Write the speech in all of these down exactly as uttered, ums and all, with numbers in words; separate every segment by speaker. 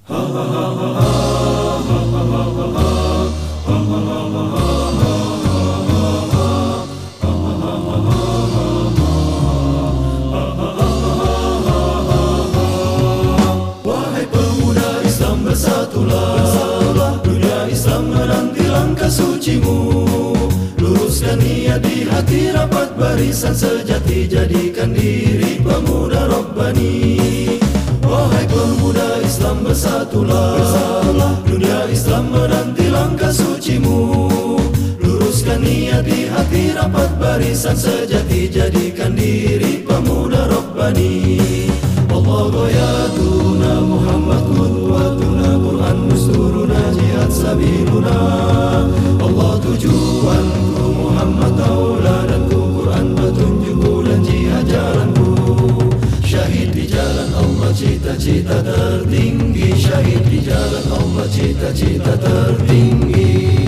Speaker 1: Wahai pemuda Islam, bersatulah, dunia Islam menanti langkah sucimu. Luruskan niat di hati, rapat barisan sejati, jadikan diri pemuda Rabbani. Wahai pemuda Islam, bersatulah, dunia Islam menanti langkah sucimu. Luruskan niat di hati, rapat barisan sejati, jadikan diri pemuda Rabbani. Allah ghayatuna, Muhammad qudwatuna, Quran nusturuna, jihad sabiluna. Allah tujuanku, Muhammad tauladanku, Quran petunjukku dan jihad jalanku. Syahid di jalan Allah, cita-cita tertinggi. Syahid di jalan Allah, cita-cita tertinggi.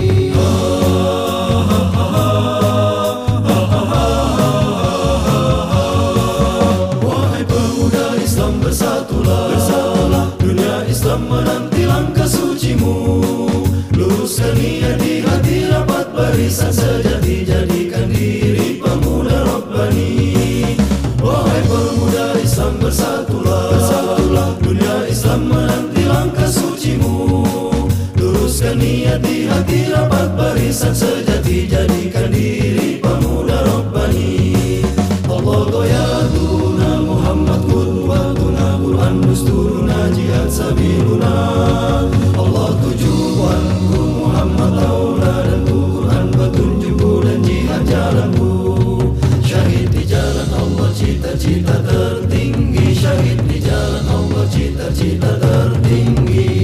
Speaker 1: Wahai pemuda Islam, bersatulah, bersatulah, dunia Islam menanti langkah sucimu. Luruskan niat di hati, rapat barisan sejati, jadikan diri pemuda Rabbani. Wahai pemuda Islam, bersatulah, bersatulah, dunia Islam menanti langkah sucimu. Luruskan niat di hati, rapat barisan sejati, jadikan diri pemuda Rabbani. Allah ghayatuna, Muhammad qudwatuna, Quran nusturuna, jihad sabiluna. Allah tujuanku, Muhammad tauladanku, Quran petunjukku dan jihad jalanku. Syahid di jalan Allah, cita-cita tertinggi. Syahid di jalan Allah, cita-cita tertinggi.